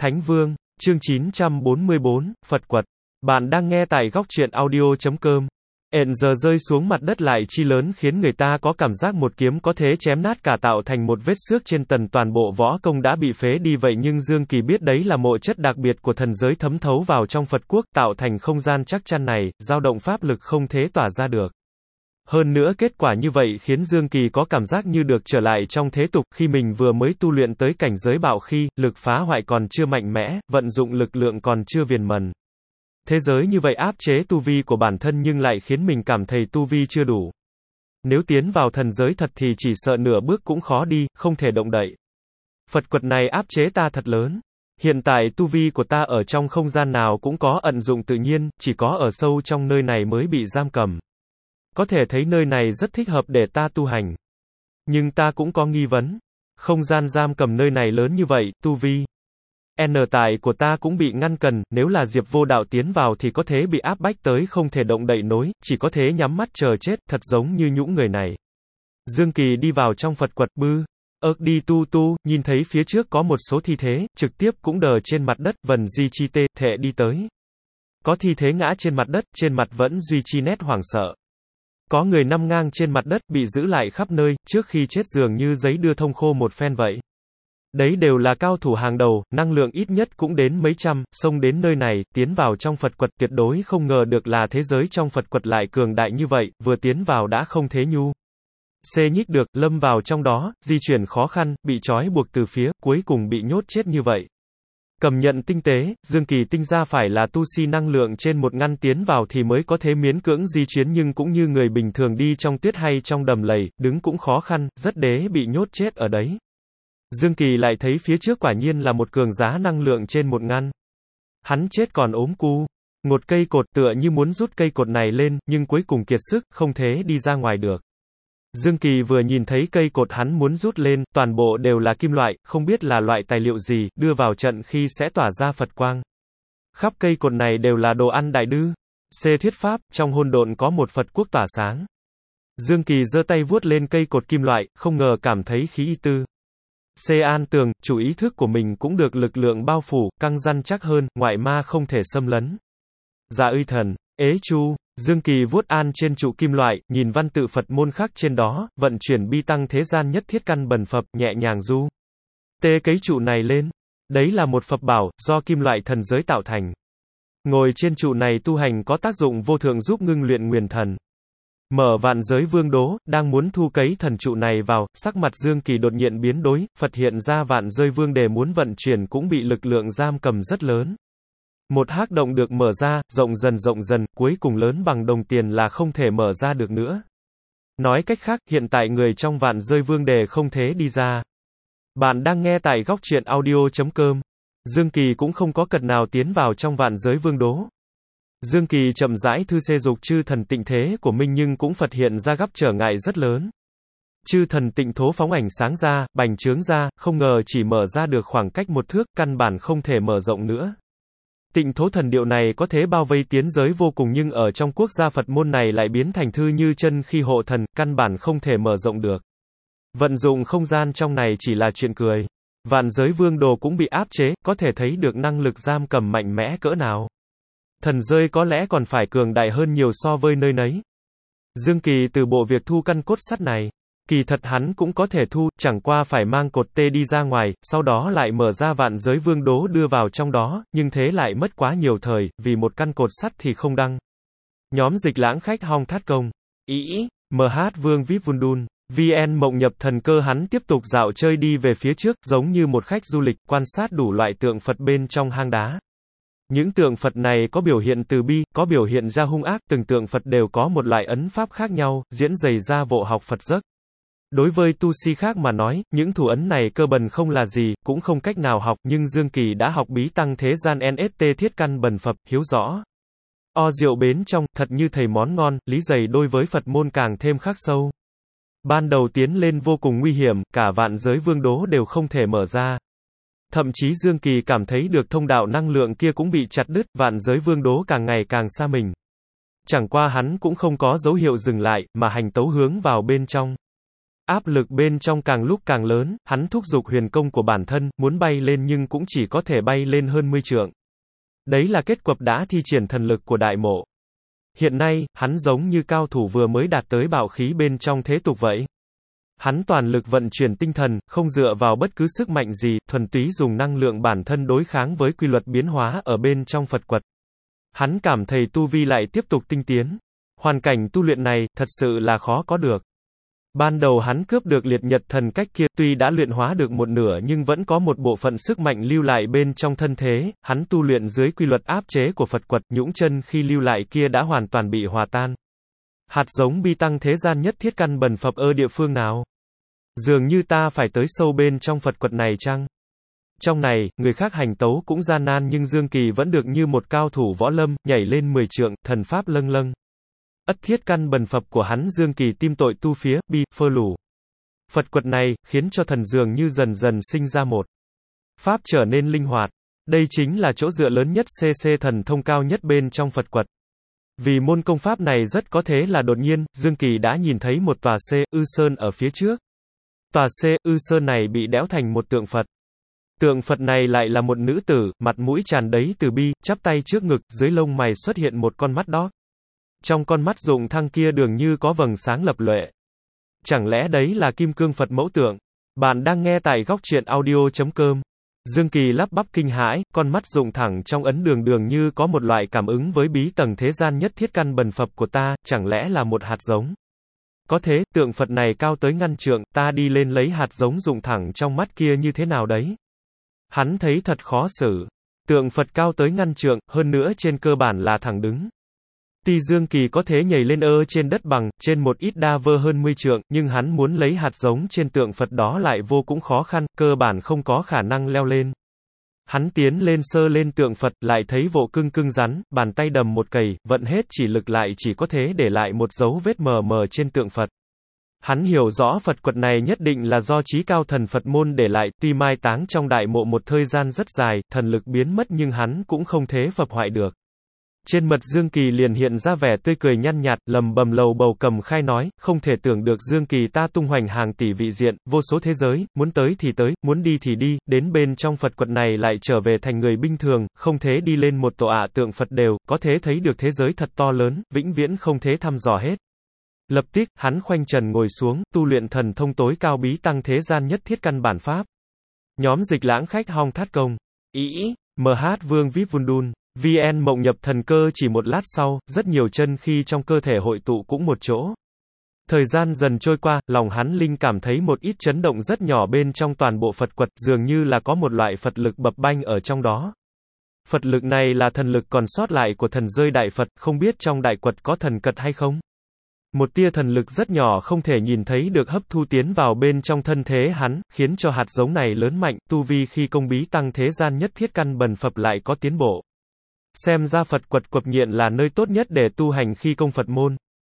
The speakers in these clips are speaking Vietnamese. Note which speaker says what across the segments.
Speaker 1: Thánh Vương, chương 944, Phật Quật. Bạn đang nghe tại góc truyện audio.com. Giờ rơi xuống mặt đất lại chi lớn khiến người ta có cảm giác một kiếm có thể chém nát cả, tạo thành một vết xước trên toàn bộ võ công đã bị phế đi vậy, nhưng Dương Kỳ biết đấy là mộ chất đặc biệt của thần giới thấm thấu vào trong Phật quốc, tạo thành không gian chắc chắn này, dao động pháp lực không thể tỏa ra được. Hơn nữa kết quả như vậy khiến Dương Kỳ có cảm giác như được trở lại trong thế tục, khi mình vừa mới tu luyện tới cảnh giới bạo khi, lực phá hoại còn chưa mạnh mẽ, vận dụng lực lượng còn chưa viền mần. Thế giới như vậy áp chế tu vi của bản thân nhưng lại khiến mình cảm thấy tu vi chưa đủ. Nếu tiến vào thần giới thật thì chỉ sợ nửa bước cũng khó đi, không thể động đậy. Phật quật này áp chế ta thật lớn. Hiện tại tu vi của ta ở trong không gian nào cũng có ẩn dụng tự nhiên, chỉ có ở sâu trong nơi này mới bị giam cầm. Có thể thấy nơi này rất thích hợp để ta tu hành. Nhưng ta cũng có nghi vấn. Không gian giam cầm nơi này lớn như vậy, tu vi tại của ta cũng bị ngăn cần, nếu là Diệp Vô Đạo tiến vào thì có thể bị áp bách tới không thể động đậy nối, chỉ có thể nhắm mắt chờ chết, thật giống như những người này. Dương Kỳ đi vào trong Phật quật đi tu, nhìn thấy phía trước có một số thi thế, trực tiếp cũng đờ trên mặt đất, vần di chi tê, thệ đi tới. Có thi thế ngã trên mặt đất, trên mặt vẫn duy trì nét hoảng sợ. Có người nằm ngang trên mặt đất, bị giữ lại khắp nơi, trước khi chết dường như giấy đưa thông khô một phen vậy. Đấy đều là cao thủ hàng đầu, năng lượng ít nhất cũng đến mấy trăm, xông đến nơi này, tiến vào trong Phật quật, tuyệt đối không ngờ được là thế giới trong Phật quật lại cường đại như vậy, vừa tiến vào đã không thế nhích được, lâm vào trong đó, di chuyển khó khăn, bị trói buộc từ phía, cuối cùng bị nhốt chết như vậy. Cầm nhận tinh tế, Dương Kỳ tinh ra phải là tu si năng lượng trên một ngăn tiến vào thì mới có thể miễn cưỡng di chuyển, nhưng cũng như người bình thường đi trong tuyết hay trong đầm lầy, đứng cũng khó khăn, rất đế bị nhốt chết ở đấy. Dương Kỳ lại thấy phía trước quả nhiên là một cường giá năng lượng trên một ngăn. Hắn chết còn ốm cu. Một cây cột tựa như muốn rút cây cột này lên, nhưng cuối cùng kiệt sức, không thể đi ra ngoài được. Dương Kỳ vừa nhìn thấy cây cột hắn muốn rút lên, toàn bộ đều là kim loại, không biết là loại tài liệu gì, đưa vào trận khi sẽ tỏa ra Phật quang. Khắp cây cột này đều là đồ ăn đại đư. Thuyết pháp, trong hôn độn có một Phật quốc tỏa sáng. Dương Kỳ giơ tay vuốt lên cây cột kim loại, không ngờ cảm thấy khí y tư. An tường, chủ ý thức của mình cũng được lực lượng bao phủ, căng rắn chắc hơn, ngoại ma không thể xâm lấn. Dạ uy thần, ế chu, Dương Kỳ vuốt an trên trụ kim loại, nhìn văn tự Phật môn khắc trên đó, vận chuyển bi tăng thế gian nhất thiết căn bần Phật, nhẹ nhàng du. Tê cấy trụ này lên. Đấy là một Phật bảo, do kim loại thần giới tạo thành. Ngồi trên trụ này tu hành có tác dụng vô thượng giúp ngưng luyện nguyền thần. Mở vạn giới vương đố, đang muốn thu cấy thần trụ này vào, sắc mặt Dương Kỳ đột nhiên biến đổi, Phật hiện ra vạn giới vương đề muốn vận chuyển cũng bị lực lượng giam cầm rất lớn. Một hắc động được mở ra, rộng dần, cuối cùng lớn bằng đồng tiền là không thể mở ra được nữa. Nói cách khác, hiện tại người trong vạn giới vương đề không thể đi ra. Bạn đang nghe tại góc truyện audio.com. Dương Kỳ cũng không có cật nào tiến vào trong vạn giới vương đố. Dương Kỳ chậm rãi thư xê dục chư thần tịnh thế của mình, nhưng cũng Phật hiện ra gấp trở ngại rất lớn. Chư thần tịnh thố phóng ảnh sáng ra, bành trướng ra, không ngờ chỉ mở ra được khoảng cách một thước, căn bản không thể mở rộng nữa. Tịnh thố thần điệu này có thể bao vây tiến giới vô cùng, nhưng ở trong quốc gia Phật môn này lại biến thành thư như chân khi hộ thần, căn bản không thể mở rộng được. Vận dụng không gian trong này chỉ là chuyện cười. Vạn giới vương đồ cũng bị áp chế, có thể thấy được năng lực giam cầm mạnh mẽ cỡ nào. Thần giới có lẽ còn phải cường đại hơn nhiều so với nơi nấy. Dương Kỳ từ bộ việc thu căn cốt sắt này. Kỳ thật hắn cũng có thể thu, chẳng qua phải mang cột tê đi ra ngoài, sau đó lại mở ra vạn giới vương đố đưa vào trong đó, nhưng thế lại mất quá nhiều thời, vì một căn cột sắt thì không đăng. Nhóm Dịch Lãng Khách Hong Thát Công. MH Vương Vip Vundun. VN Mộng Nhập Thần Cơ. Hắn tiếp tục dạo chơi đi về phía trước, giống như một khách du lịch, quan sát đủ loại tượng Phật bên trong hang đá. Những tượng Phật này có biểu hiện từ bi, có biểu hiện ra hung ác, từng tượng Phật đều có một loại ấn pháp khác nhau, diễn dày ra bộ học Phật giấc. Đối với tu si khác mà nói, những thủ ấn này cơ bản không là gì, cũng không cách nào học, nhưng Dương Kỳ đã học bí tăng thế gian NST thiết căn bần Phật, hiếu rõ. Rượu bến trong, thật như thầy món ngon, lý dày đối với Phật môn càng thêm khắc sâu. Ban đầu tiến lên vô cùng nguy hiểm, cả vạn giới vương đố đều không thể mở ra. Thậm chí Dương Kỳ cảm thấy được thông đạo năng lượng kia cũng bị chặt đứt, vạn giới vương đố càng ngày càng xa mình. Chẳng qua hắn cũng không có dấu hiệu dừng lại, mà hành tấu hướng vào bên trong. Áp lực bên trong càng lúc càng lớn, hắn thúc giục huyền công của bản thân, muốn bay lên nhưng cũng chỉ có thể bay lên hơn 10 trượng. Đấy là kết quả đã thi triển thần lực của đại mộ. Hiện nay, hắn giống như cao thủ vừa mới đạt tới bạo khí bên trong thế tục vậy. Hắn toàn lực vận chuyển tinh thần, không dựa vào bất cứ sức mạnh gì, thuần túy dùng năng lượng bản thân đối kháng với quy luật biến hóa ở bên trong Phật quật. Hắn cảm thấy tu vi lại tiếp tục tinh tiến. Hoàn cảnh tu luyện này, thật sự là khó có được. Ban đầu hắn cướp được liệt nhật thần cách kia, tuy đã luyện hóa được một nửa nhưng vẫn có một bộ phận sức mạnh lưu lại bên trong thân thế, hắn tu luyện dưới quy luật áp chế của Phật quật, nhũng chân khi lưu lại kia đã hoàn toàn bị hòa tan. Hạt giống bi tăng thế gian nhất thiết căn bần Phật ở địa phương nào? Dường như ta phải tới sâu bên trong Phật quật này chăng? Trong này, người khác hành tấu cũng gian nan nhưng Dương Kỳ vẫn được như một cao thủ võ lâm, nhảy lên 10 trượng, thần pháp lâng lâng. Ất thiết căn bần Phật của hắn Dương Kỳ tim tội tu phía, bi, phơ lù. Phật quật này, khiến cho thần dường như dần dần sinh ra một pháp trở nên linh hoạt. Đây chính là chỗ dựa lớn nhất CC thần thông cao nhất bên trong Phật quật. Vì môn công pháp này rất có thể là đột nhiên, Dương Kỳ đã nhìn thấy một tòa ư sơn ở phía trước. Tòa ư sơn này bị đẽo thành một tượng Phật. Tượng Phật này lại là một nữ tử, mặt mũi tràn đầy từ bi, chắp tay trước ngực, dưới lông mày xuất hiện một con mắt đỏ. Trong con mắt rụng thăng kia dường như có vầng sáng lập lòe. Chẳng lẽ đấy là kim cương Phật mẫu tượng? Bạn đang nghe tại góc truyện audio.com. Dương Kỳ lắp bắp kinh hãi, con mắt rụng thẳng trong ấn đường dường như có một loại cảm ứng với bí tầng thế gian nhất thiết căn bần Phật của ta, chẳng lẽ là một hạt giống? Có thế, tượng Phật này cao tới ngăn trượng, ta đi lên lấy hạt giống rụng thẳng trong mắt kia như thế nào đấy? Hắn thấy thật khó xử. Tượng Phật cao tới ngăn trượng, hơn nữa trên cơ bản là thẳng đứng. Tuy Dương Kỳ có thể nhảy lên trên đất bằng, trên một ít đa vơ hơn 10 trượng, nhưng hắn muốn lấy hạt giống trên tượng Phật đó lại vô cùng khó khăn, cơ bản không có khả năng leo lên. Hắn tiến lên sơ lên tượng Phật, lại thấy vô cưng rắn, bàn tay đầm một cầy, vận hết chỉ lực lại chỉ có thể để lại một dấu vết mờ mờ trên tượng Phật. Hắn hiểu rõ Phật quật này nhất định là do chí cao thần Phật môn để lại, tuy mai táng trong đại mộ một thời gian rất dài, thần lực biến mất nhưng hắn cũng không thể phập hoại được. Trên mặt Dương Kỳ liền hiện ra vẻ tươi cười nhăn nhạt, lầm bầm lầu bầu cầm khai nói, không thể tưởng được Dương Kỳ ta tung hoành hàng tỷ vị diện, vô số thế giới, muốn tới thì tới, muốn đi thì đi, đến bên trong Phật quật này lại trở về thành người bình thường, không thể đi lên một tọa tượng Phật đều, có thể thấy được thế giới thật to lớn, vĩnh viễn không thể thăm dò hết. Lập tức, hắn khoanh trần ngồi xuống, tu luyện thần thông tối cao bí tăng thế gian nhất thiết căn bản pháp. Nhóm dịch lãng khách hong thát công. MH Vương Vip Vundun. VN mộng nhập thần cơ chỉ một lát sau, rất nhiều chân khi trong cơ thể hội tụ cũng một chỗ. Thời gian dần trôi qua, lòng hắn linh cảm thấy một ít chấn động rất nhỏ bên trong toàn bộ Phật quật, dường như là có một loại Phật lực bập banh ở trong đó. Phật lực này là thần lực còn sót lại của thần rơi đại Phật, không biết trong đại quật có thần cật hay không? Một tia thần lực rất nhỏ không thể nhìn thấy được hấp thu tiến vào bên trong thân thế hắn, khiến cho hạt giống này lớn mạnh, tu vi khi công bí tăng thế gian nhất thiết căn bần Phật lại có tiến bộ. Xem ra Phật quật Quập Nhiện là nơi tốt nhất để tu hành khi công Phật môn.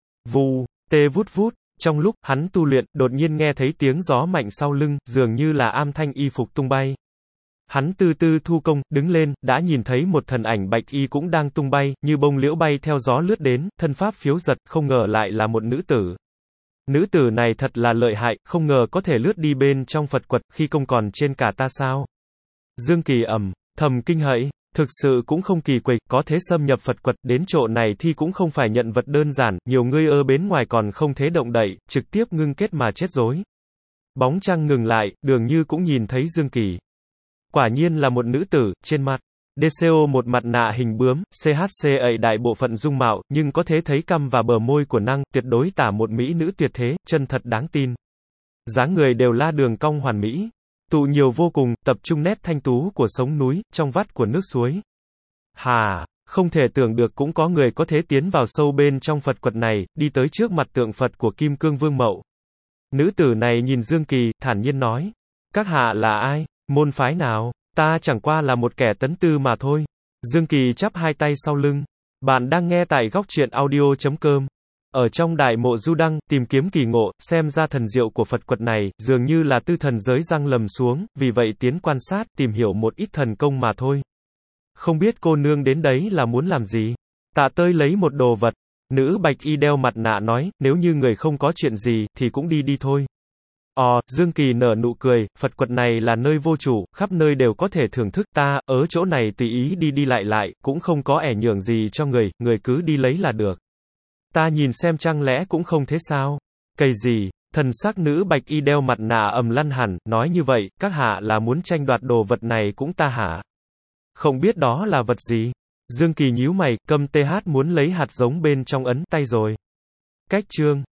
Speaker 1: Vù, tê vút vút, trong lúc hắn tu luyện, đột nhiên nghe thấy tiếng gió mạnh sau lưng, dường như là am thanh y phục tung bay. Hắn từ từ thu công, đứng lên, đã nhìn thấy một thần ảnh bạch y cũng đang tung bay, như bông liễu bay theo gió lướt đến, thân pháp phiếu giật, không ngờ lại là một nữ tử. Nữ tử này thật là lợi hại, không ngờ có thể lướt đi bên trong Phật quật, khi công còn trên cả ta sao. Dương Kỳ thầm kinh hãi. Thực sự cũng không kỳ quặc, có thế xâm nhập Phật quật, đến chỗ này thì cũng không phải nhận vật đơn giản, nhiều người ở bên ngoài còn không thế động đậy, trực tiếp ngưng kết mà chết rối. Bóng trăng ngừng lại, dường như cũng nhìn thấy Dương Kỳ. Quả nhiên là một nữ tử, trên mặt DCO một mặt nạ hình bướm, CHC ấy đại bộ phận dung mạo, nhưng có thể thấy cằm và bờ môi của nàng, tuyệt đối tả một mỹ nữ tuyệt thế, chân thật đáng tin. Dáng người đều la đường cong hoàn mỹ. Tụ nhiều vô cùng, tập trung nét thanh tú của sống núi, trong vắt của nước suối. Hà, không thể tưởng được cũng có người có thể tiến vào sâu bên trong Phật quật này, đi tới trước mặt tượng Phật của Kim Cương Vương Mậu. Nữ tử này nhìn Dương Kỳ, thản nhiên nói. Các hạ là ai? Môn phái nào? Ta chẳng qua là một kẻ tấn tư mà thôi. Dương Kỳ chắp hai tay sau lưng. Bạn đang nghe tại góc truyện audio.com. Ở trong đại mộ Du Đăng, tìm kiếm kỳ ngộ, xem ra thần diệu của Phật quật này, dường như là tư thần giới răng lầm xuống, vì vậy tiến quan sát, tìm hiểu một ít thần công mà thôi. Không biết cô nương đến đấy là muốn làm gì? Tạ Tơi lấy một đồ vật. Nữ bạch y đeo mặt nạ nói, nếu như người không có chuyện gì, thì cũng đi thôi. Dương Kỳ nở nụ cười, Phật quật này là nơi vô chủ, khắp nơi đều có thể thưởng thức ta, ở chỗ này tùy ý đi đi lại, cũng không có ẻ nhường gì cho người, người cứ đi lấy là được. Ta nhìn xem chẳng lẽ cũng không thế sao? Cây gì? Thần sắc nữ bạch y đeo mặt nạ ầm lăn hẳn, nói như vậy, các hạ là muốn tranh đoạt đồ vật này cũng ta hả? Không biết đó là vật gì? Dương Kỳ nhíu mày, câm TH muốn lấy hạt giống bên trong ấn tay rồi. Cách chương